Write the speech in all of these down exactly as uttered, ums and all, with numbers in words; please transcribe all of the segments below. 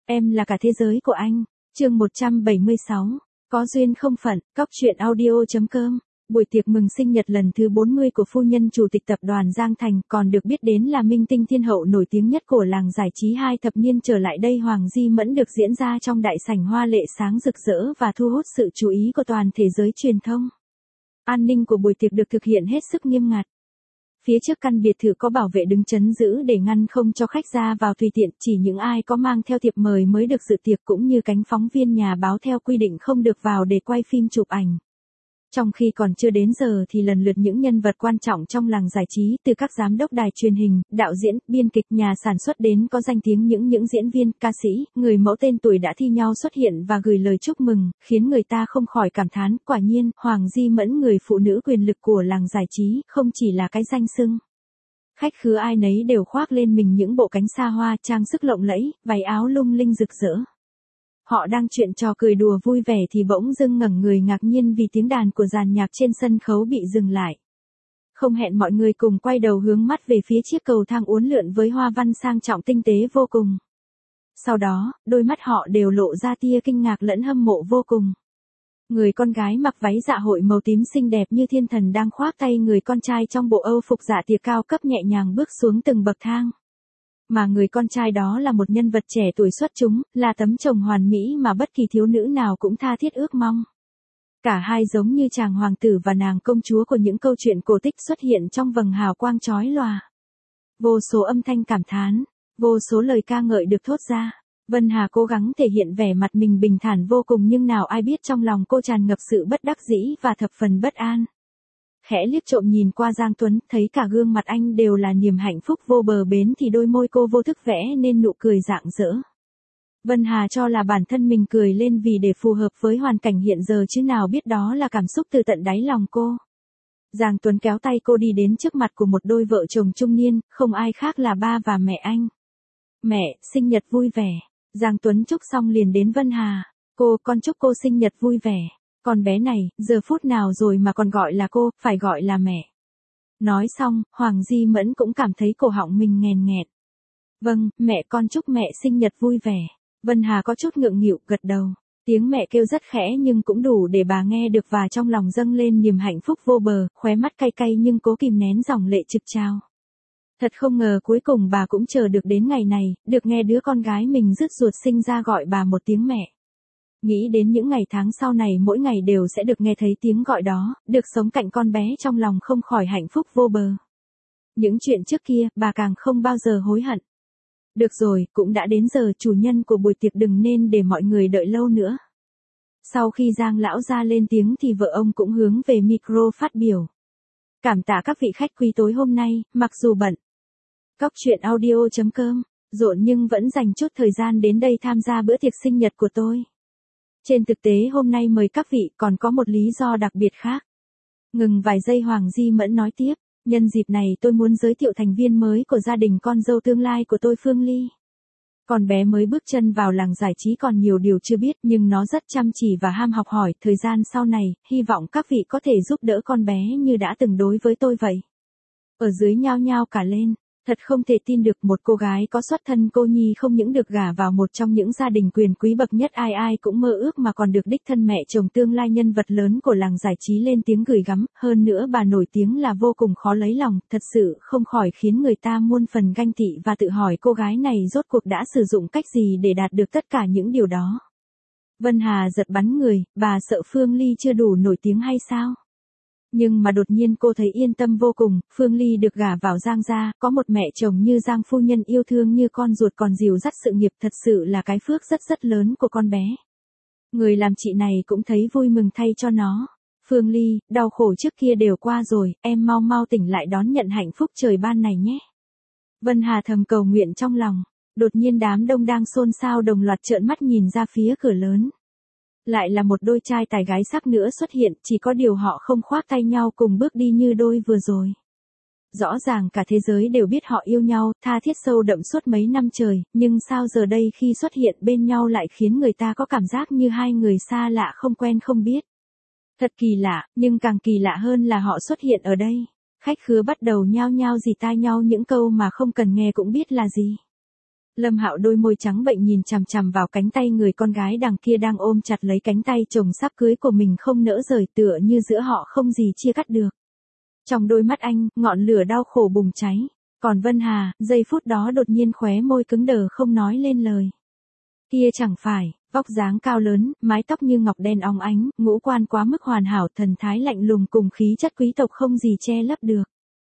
Em là cả thế giới của anh. Chương một trăm bảy mươi sáu. Có duyên không phận, cóc truyện audio.com. Buổi tiệc mừng sinh nhật lần thứ bốn mươi của phu nhân chủ tịch tập đoàn Giang Thành, còn được biết đến là minh tinh thiên hậu nổi tiếng nhất của làng giải trí hai thập niên trở lại đây, Hoàng Di Mẫn, được diễn ra trong đại sảnh hoa lệ sáng rực rỡ và thu hút sự chú ý của toàn thế giới truyền thông. An ninh của buổi tiệc được thực hiện hết sức nghiêm ngặt. Phía trước căn biệt thự có bảo vệ đứng trấn giữ để ngăn không cho khách ra vào tùy tiện, chỉ những ai có mang theo thiệp mời mới được dự tiệc, cũng như cánh phóng viên nhà báo theo quy định không được vào để quay phim chụp ảnh. Trong khi còn chưa đến giờ thì lần lượt những nhân vật quan trọng trong làng giải trí, từ các giám đốc đài truyền hình, đạo diễn, biên kịch, nhà sản xuất đến có danh tiếng những những diễn viên, ca sĩ, người mẫu tên tuổi đã thi nhau xuất hiện và gửi lời chúc mừng, khiến người ta không khỏi cảm thán, quả nhiên, Hoàng Di Mẫn, người phụ nữ quyền lực của làng giải trí, không chỉ là cái danh xưng. Khách khứa ai nấy đều khoác lên mình những bộ cánh xa hoa, trang sức lộng lẫy, váy áo lung linh rực rỡ. Họ đang chuyện trò cười đùa vui vẻ thì bỗng dưng ngẩng người ngạc nhiên vì tiếng đàn của dàn nhạc trên sân khấu bị dừng lại. Không hẹn, mọi người cùng quay đầu hướng mắt về phía chiếc cầu thang uốn lượn với hoa văn sang trọng tinh tế vô cùng. Sau đó, đôi mắt họ đều lộ ra tia kinh ngạc lẫn hâm mộ vô cùng. Người con gái mặc váy dạ hội màu tím xinh đẹp như thiên thần đang khoác tay người con trai trong bộ âu phục dạ tiệc cao cấp nhẹ nhàng bước xuống từng bậc thang. Mà người con trai đó là một nhân vật trẻ tuổi xuất chúng, là tấm chồng hoàn mỹ mà bất kỳ thiếu nữ nào cũng tha thiết ước mong. Cả hai giống như chàng hoàng tử và nàng công chúa của những câu chuyện cổ tích xuất hiện trong vầng hào quang chói lòa. Vô số âm thanh cảm thán, vô số lời ca ngợi được thốt ra. Vân Hà cố gắng thể hiện vẻ mặt mình bình thản vô cùng, nhưng nào ai biết trong lòng cô tràn ngập sự bất đắc dĩ và thập phần bất an. Khẽ liếc trộm nhìn qua Giang Tuấn, thấy cả gương mặt anh đều là niềm hạnh phúc vô bờ bến thì đôi môi cô vô thức vẽ nên nụ cười rạng rỡ. Vân Hà cho là bản thân mình cười lên vì để phù hợp với hoàn cảnh hiện giờ, chứ nào biết đó là cảm xúc từ tận đáy lòng cô. Giang Tuấn kéo tay cô đi đến trước mặt của một đôi vợ chồng trung niên, không ai khác là ba và mẹ anh. Mẹ, sinh nhật vui vẻ. Giang Tuấn chúc xong liền đến Vân Hà. Cô, con chúc cô sinh nhật vui vẻ. Con bé này, giờ phút nào rồi mà còn gọi là cô, phải gọi là mẹ. Nói xong, Hoàng Di Mẫn cũng cảm thấy cổ họng mình nghèn nghẹt. Vâng, mẹ, con chúc mẹ sinh nhật vui vẻ. Vân Hà có chút ngượng nghịu, gật đầu. Tiếng mẹ kêu rất khẽ nhưng cũng đủ để bà nghe được, và trong lòng dâng lên niềm hạnh phúc vô bờ, khóe mắt cay cay nhưng cố kìm nén dòng lệ trực trào. Thật không ngờ cuối cùng bà cũng chờ được đến ngày này, được nghe đứa con gái mình rứt ruột sinh ra gọi bà một tiếng mẹ. Nghĩ đến những ngày tháng sau này mỗi ngày đều sẽ được nghe thấy tiếng gọi đó, được sống cạnh con bé, trong lòng không khỏi hạnh phúc vô bờ. Những chuyện trước kia, bà càng không bao giờ hối hận. Được rồi, cũng đã đến giờ, chủ nhân của buổi tiệc đừng nên để mọi người đợi lâu nữa. Sau khi Giang lão ra lên tiếng thì vợ ông cũng hướng về micro phát biểu. Cảm tạ các vị khách quý tối hôm nay, mặc dù bận. Cóc truyện audio.com, rộn nhưng vẫn dành chút thời gian đến đây tham gia bữa tiệc sinh nhật của tôi. Trên thực tế hôm nay mời các vị còn có một lý do đặc biệt khác. Ngừng vài giây, Hoàng Di Mẫn nói tiếp, nhân dịp này tôi muốn giới thiệu thành viên mới của gia đình con dâu tương lai của tôi, Phương Ly. Con bé mới bước chân vào làng giải trí còn nhiều điều chưa biết, nhưng nó rất chăm chỉ và ham học hỏi. Thời gian sau này, hy vọng các vị có thể giúp đỡ con bé như đã từng đối với tôi vậy. Ở dưới nhao nhao cả lên. Thật không thể tin được, một cô gái có xuất thân cô nhi không những được gả vào một trong những gia đình quyền quý bậc nhất ai ai cũng mơ ước, mà còn được đích thân mẹ chồng tương lai nhân vật lớn của làng giải trí lên tiếng gửi gắm, hơn nữa bà nổi tiếng là vô cùng khó lấy lòng, thật sự không khỏi khiến người ta muôn phần ganh tị và tự hỏi cô gái này rốt cuộc đã sử dụng cách gì để đạt được tất cả những điều đó. Vân Hà giật bắn người, bà sợ Phương Ly chưa đủ nổi tiếng hay sao? Nhưng mà đột nhiên cô thấy yên tâm vô cùng, Phương Ly được gả vào Giang gia, có một mẹ chồng như Giang phu nhân yêu thương như con ruột, còn dìu dắt sự nghiệp, thật sự là cái phước rất rất lớn của con bé. Người làm chị này cũng thấy vui mừng thay cho nó. Phương Ly, đau khổ trước kia đều qua rồi, em mau mau tỉnh lại đón nhận hạnh phúc trời ban này nhé. Vân Hà thầm cầu nguyện trong lòng. Đột nhiên đám đông đang xôn xao đồng loạt trợn mắt nhìn ra phía cửa lớn. Lại là một đôi trai tài gái sắc nữa xuất hiện, chỉ có điều họ không khoác tay nhau cùng bước đi như đôi vừa rồi. Rõ ràng cả thế giới đều biết họ yêu nhau, tha thiết sâu đậm suốt mấy năm trời, nhưng sao giờ đây khi xuất hiện bên nhau lại khiến người ta có cảm giác như hai người xa lạ không quen không biết. Thật kỳ lạ, nhưng càng kỳ lạ hơn là họ xuất hiện ở đây. Khách khứa bắt đầu nhao nhao dì tai nhau những câu mà không cần nghe cũng biết là gì. Lâm Hạo đôi môi trắng bệnh nhìn chằm chằm vào cánh tay người con gái đằng kia đang ôm chặt lấy cánh tay chồng sắp cưới của mình không nỡ rời, tựa như giữa họ không gì chia cắt được. Trong đôi mắt anh, ngọn lửa đau khổ bùng cháy. Còn Vân Hà, giây phút đó đột nhiên khóe môi cứng đờ không nói lên lời. Kia chẳng phải, vóc dáng cao lớn, mái tóc như ngọc đen óng ánh, ngũ quan quá mức hoàn hảo, thần thái lạnh lùng cùng khí chất quý tộc không gì che lấp được.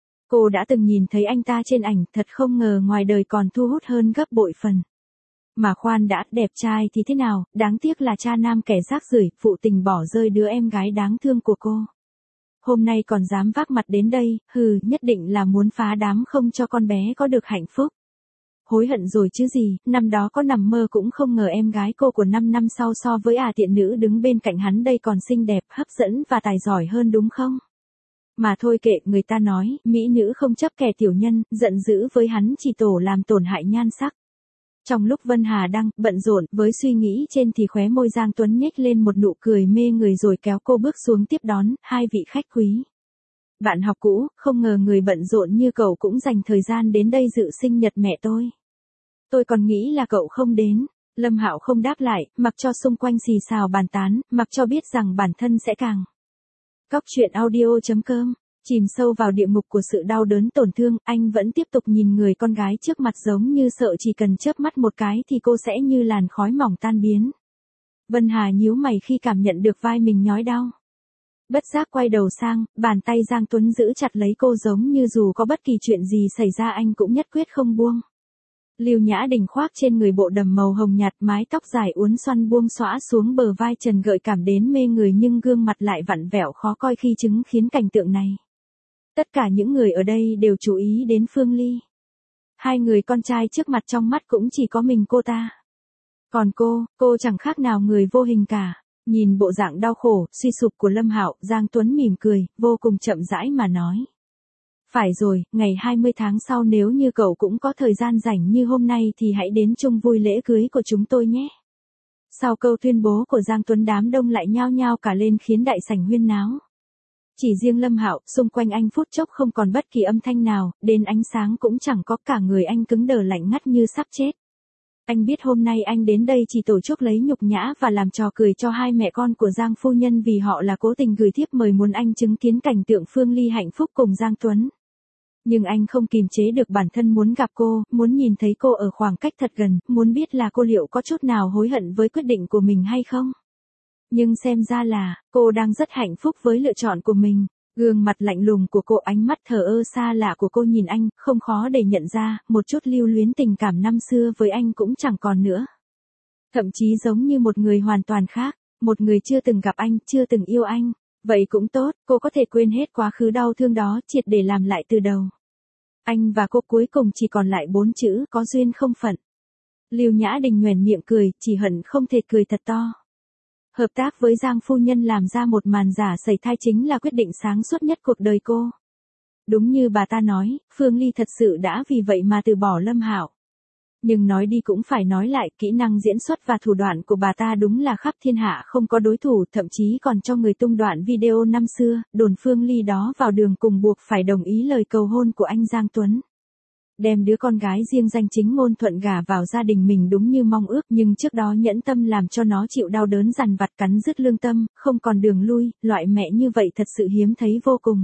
Cô đã từng nhìn thấy anh ta trên ảnh, thật không ngờ ngoài đời còn thu hút hơn gấp bội phần. Mà khoan đã, đẹp trai thì thế nào, đáng tiếc là cha nam kẻ rác rưởi, phụ tình bỏ rơi đứa em gái đáng thương của cô. Hôm nay còn dám vác mặt đến đây, hừ, nhất định là muốn phá đám không cho con bé có được hạnh phúc. Hối hận rồi chứ gì, năm đó có nằm mơ cũng không ngờ em gái cô của năm năm sau so với à tiện nữ đứng bên cạnh hắn đây còn xinh đẹp, hấp dẫn và tài giỏi hơn đúng không? Mà thôi kệ, người ta nói, mỹ nữ không chấp kẻ tiểu nhân, giận dữ với hắn chỉ tổ làm tổn hại nhan sắc. Trong lúc Vân Hà đang bận rộn với suy nghĩ trên thì khóe môi Giang Tuấn nhếch lên một nụ cười mê người rồi kéo cô bước xuống tiếp đón, hai vị khách quý. Bạn học cũ, không ngờ người bận rộn như cậu cũng dành thời gian đến đây dự sinh nhật mẹ tôi. Tôi còn nghĩ là cậu không đến. Lâm Hạo không đáp lại, mặc cho xung quanh xì xào bàn tán, mặc cho biết rằng bản thân sẽ càng. Cóc truyện audio chấm com. Chìm sâu vào địa ngục của sự đau đớn tổn thương, anh vẫn tiếp tục nhìn người con gái trước mặt giống như sợ chỉ cần chớp mắt một cái thì cô sẽ như làn khói mỏng tan biến. Vân Hà nhíu mày khi cảm nhận được vai mình nhói đau. Bất giác quay đầu sang, bàn tay Giang Tuấn giữ chặt lấy cô giống như dù có bất kỳ chuyện gì xảy ra anh cũng nhất quyết không buông. Lưu Nhã Đình khoác trên người bộ đầm màu hồng nhạt, mái tóc dài uốn xoăn buông xõa xuống bờ vai trần gợi cảm đến mê người nhưng gương mặt lại vặn vẹo khó coi khi chứng kiến cảnh tượng này. Tất cả những người ở đây đều chú ý đến Phương Ly. Hai người con trai trước mặt trong mắt cũng chỉ có mình cô ta. Còn cô, cô chẳng khác nào người vô hình cả. Nhìn bộ dạng đau khổ, suy sụp của Lâm Hạo, Giang Tuấn mỉm cười, vô cùng chậm rãi mà nói. Phải rồi, ngày hai mươi tháng sau nếu như cậu cũng có thời gian rảnh như hôm nay thì hãy đến chung vui lễ cưới của chúng tôi nhé. Sau câu tuyên bố của Giang Tuấn đám đông lại nhao nhao cả lên khiến đại sảnh huyên náo. Chỉ riêng Lâm Hạo, xung quanh anh phút chốc không còn bất kỳ âm thanh nào, đến ánh sáng cũng chẳng có, cả người anh cứng đờ lạnh ngắt như sắp chết. Anh biết hôm nay anh đến đây chỉ tổ chức lấy nhục nhã và làm trò cười cho hai mẹ con của Giang phu nhân vì họ là cố tình gửi thiếp mời muốn anh chứng kiến cảnh tượng Phương Ly hạnh phúc cùng Giang Tuấn. Nhưng anh không kìm chế được bản thân muốn gặp cô, muốn nhìn thấy cô ở khoảng cách thật gần, muốn biết là cô liệu có chút nào hối hận với quyết định của mình hay không. Nhưng xem ra là, cô đang rất hạnh phúc với lựa chọn của mình. Gương mặt lạnh lùng của cô, ánh mắt thờ ơ xa lạ của cô nhìn anh, không khó để nhận ra, một chút lưu luyến tình cảm năm xưa với anh cũng chẳng còn nữa. Thậm chí giống như một người hoàn toàn khác, một người chưa từng gặp anh, chưa từng yêu anh. Vậy cũng tốt, cô có thể quên hết quá khứ đau thương đó, triệt để làm lại từ đầu. Anh và cô cuối cùng chỉ còn lại bốn chữ, có duyên không phận. Lưu Nhã Đình nhoẻn miệng cười, chỉ hận không thể cười thật to. Hợp tác với Giang phu nhân làm ra một màn giả sẩy thai chính là quyết định sáng suốt nhất cuộc đời cô. Đúng như bà ta nói, Phương Ly thật sự đã vì vậy mà từ bỏ Lâm Hạo. Nhưng nói đi cũng phải nói lại, kỹ năng diễn xuất và thủ đoạn của bà ta đúng là khắp thiên hạ không có đối thủ, thậm chí còn cho người tung đoạn video năm xưa, đồn Phương Ly đó vào đường cùng buộc phải đồng ý lời cầu hôn của anh Giang Tuấn. Đem đứa con gái riêng danh chính ngôn thuận gả vào gia đình mình đúng như mong ước, nhưng trước đó nhẫn tâm làm cho nó chịu đau đớn dằn vặt cắn rứt lương tâm, không còn đường lui, loại mẹ như vậy thật sự hiếm thấy vô cùng.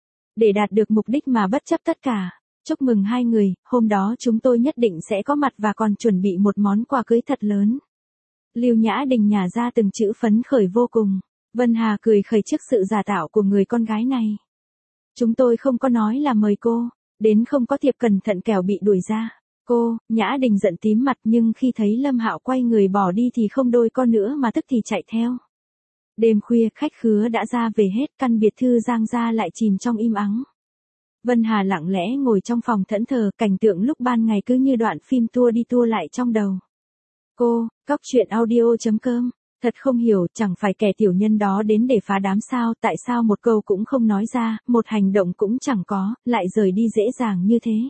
Để đạt được mục đích mà bất chấp tất cả. Chúc mừng hai người, hôm đó chúng tôi nhất định sẽ có mặt và còn chuẩn bị một món quà cưới thật lớn. Lưu Nhã Đình nhả ra từng chữ phấn khởi vô cùng. Vân Hà cười khẩy trước sự giả tạo của người con gái này. Chúng tôi không có nói là mời cô, đến không có thiệp cẩn thận kẻo bị đuổi ra. Cô, Nhã Đình giận tím mặt nhưng khi thấy Lâm Hạo quay người bỏ đi thì không đôi con nữa mà tức thì chạy theo. Đêm khuya khách khứa đã ra về hết, căn biệt thư Giang gia lại chìm trong im ắng. Vân Hà lặng lẽ ngồi trong phòng thẫn thờ, cảnh tượng lúc ban ngày cứ như đoạn phim tua đi tua lại trong đầu. Cô, cóc truyện audio chấm com, thật không hiểu, chẳng phải kẻ tiểu nhân đó đến để phá đám sao, tại sao một câu cũng không nói ra, một hành động cũng chẳng có, lại rời đi dễ dàng như thế.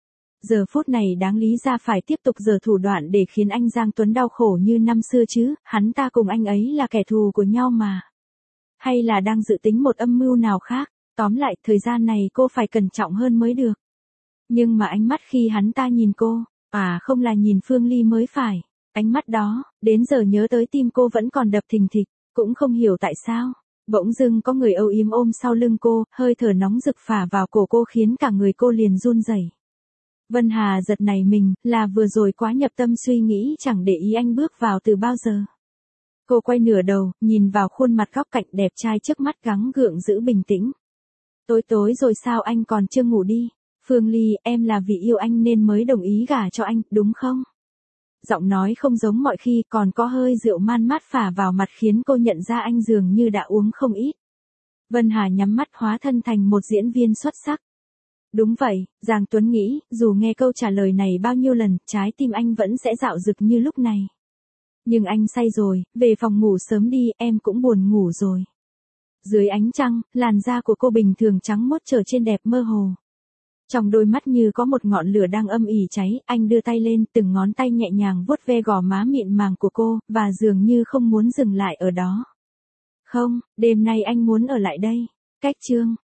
Giờ phút này đáng lý ra phải tiếp tục giở thủ đoạn để khiến anh Giang Tuấn đau khổ như năm xưa chứ, hắn ta cùng anh ấy là kẻ thù của nhau mà. Hay là đang dự tính một âm mưu nào khác. Tóm lại, thời gian này cô phải cẩn trọng hơn mới được. Nhưng mà ánh mắt khi hắn ta nhìn cô, À không, là nhìn Phương Ly mới phải. Ánh mắt đó, đến giờ nhớ tới tim cô vẫn còn đập thình thịch, cũng không hiểu tại sao. Bỗng dưng có người âu yếm ôm sau lưng cô, hơi thở nóng rực phả vào cổ cô khiến cả người cô liền run rẩy. Vân Hà giật nảy mình, là vừa rồi quá nhập tâm suy nghĩ chẳng để ý anh bước vào từ bao giờ. Cô quay nửa đầu, nhìn vào khuôn mặt góc cạnh đẹp trai trước mắt gắng gượng giữ bình tĩnh. Tối tối rồi sao anh còn chưa ngủ đi? Phương Ly, em là vì yêu anh nên mới đồng ý gả cho anh, đúng không? Giọng nói không giống mọi khi, còn có hơi rượu man mát phả vào mặt khiến cô nhận ra anh dường như đã uống không ít. Vân Hà nhắm mắt hóa thân thành một diễn viên xuất sắc. Đúng vậy, Giang Tuấn nghĩ, dù nghe câu trả lời này bao nhiêu lần, trái tim anh vẫn sẽ dạo dực như lúc này. Nhưng anh say rồi, về phòng ngủ sớm đi, em cũng buồn ngủ rồi. Dưới ánh trăng, làn da của cô bình thường trắng mốt trở trên đẹp mơ hồ. Trong đôi mắt như có một ngọn lửa đang âm ỉ cháy, anh đưa tay lên, từng ngón tay nhẹ nhàng vuốt ve gò má mịn màng của cô, và dường như không muốn dừng lại ở đó. Không, đêm nay anh muốn ở lại đây. Cách chương